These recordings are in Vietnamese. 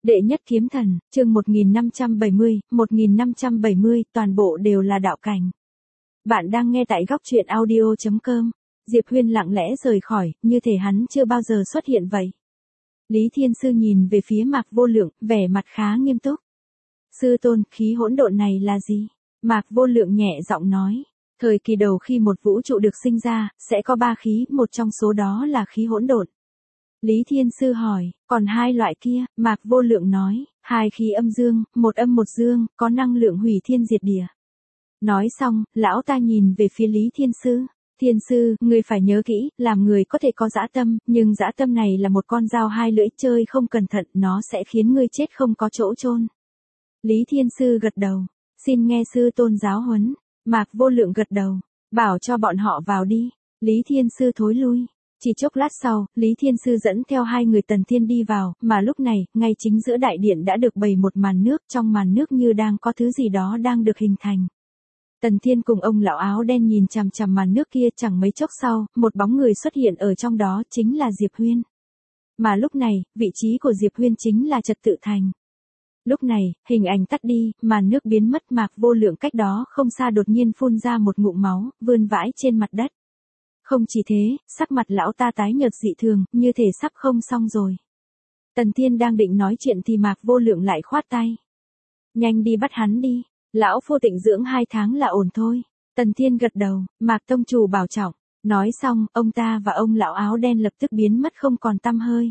Đệ nhất kiếm thần, chương 1570, toàn bộ đều là đạo cảnh. Bạn đang nghe tại góc truyện audio.com. Diệp Huyên lặng lẽ rời khỏi, như thể hắn chưa bao giờ xuất hiện vậy. Lý Thiên Sư nhìn về phía Mạc Vô Lượng, vẻ mặt khá nghiêm túc. Sư tôn, khí hỗn độn này là gì? Mạc Vô Lượng nhẹ giọng nói. Thời kỳ đầu khi một vũ trụ được sinh ra, sẽ có 3 khí, một trong số đó là khí hỗn độn. Lý Thiên Sư hỏi, còn 2 loại kia? Mạc Vô Lượng nói, 2 khí âm dương, một âm một dương, có năng lượng hủy thiên diệt địa. Nói xong, lão ta nhìn về phía Lý Thiên Sư. Thiên Sư, ngươi phải nhớ kỹ, làm người có thể có dã tâm, nhưng dã tâm này là một con dao hai lưỡi, chơi không cẩn thận, nó sẽ khiến ngươi chết không có chỗ chôn. Lý Thiên Sư gật đầu, xin nghe sư tôn giáo huấn. Mạc Vô Lượng gật đầu, bảo cho bọn họ vào đi. Lý Thiên Sư thối lui. Chỉ chốc lát sau, Lý Thiên Sư dẫn theo 2 người Tần Thiên đi vào, mà lúc này, ngay chính giữa đại điện đã được bày một màn nước, trong màn nước như đang có thứ gì đó đang được hình thành. Tần Thiên cùng ông lão áo đen nhìn chằm chằm màn nước kia, chẳng mấy chốc sau, một bóng người xuất hiện ở trong đó, chính là Diệp Huyên. Mà lúc này, vị trí của Diệp Huyên chính là Trật Tự Thành. Lúc này, hình ảnh tắt đi, màn nước biến mất, Mạc Vô Lượng cách đó không xa đột nhiên phun ra một ngụm máu, vươn vãi trên mặt đất. Không chỉ thế, sắc mặt lão ta tái nhợt dị thường, như thể sắp không xong rồi. Tần Thiên đang định nói chuyện thì Mạc Vô Lượng lại khoát tay. Nhanh đi bắt hắn đi, lão phu tịnh dưỡng 2 tháng là ổn thôi. Tần Thiên gật đầu, Mạc tông chủ bảo trọng. Nói xong, ông ta và ông lão áo đen lập tức biến mất không còn tăm hơi.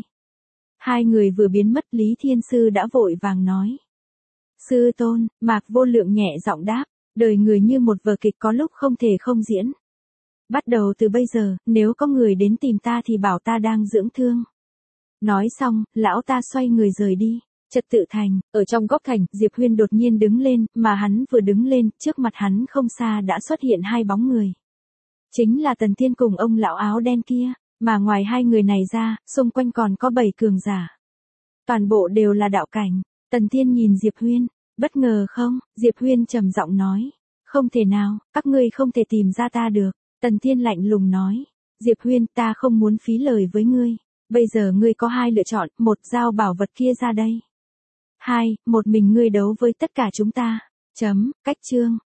2 người vừa biến mất, Lý Thiên Sư đã vội vàng nói. Sư tôn, Mạc Vô Lượng nhẹ giọng đáp, đời người như một vở kịch có lúc không thể không diễn. Bắt đầu từ bây giờ, nếu có người đến tìm ta thì bảo ta đang dưỡng thương. Nói xong, lão ta xoay người rời đi. Trật Tự Thành, ở trong góc thành, Diệp Huyên đột nhiên đứng lên, mà hắn vừa đứng lên, trước mặt hắn không xa đã xuất hiện 2 bóng người. Chính là Tần Thiên cùng ông lão áo đen kia, mà ngoài 2 người này ra, xung quanh còn có 7 cường giả. Toàn bộ đều là đạo cảnh. Tần Thiên nhìn Diệp Huyên, bất ngờ không? Diệp Huyên trầm giọng nói, không thể nào, các ngươi không thể tìm ra ta được. Tần Thiên lạnh lùng nói, Diệp Huyên, ta không muốn phí lời với ngươi. Bây giờ ngươi có 2 lựa chọn, 1 giao bảo vật kia ra đây. 2, một mình ngươi đấu với tất cả chúng ta. Cách chương.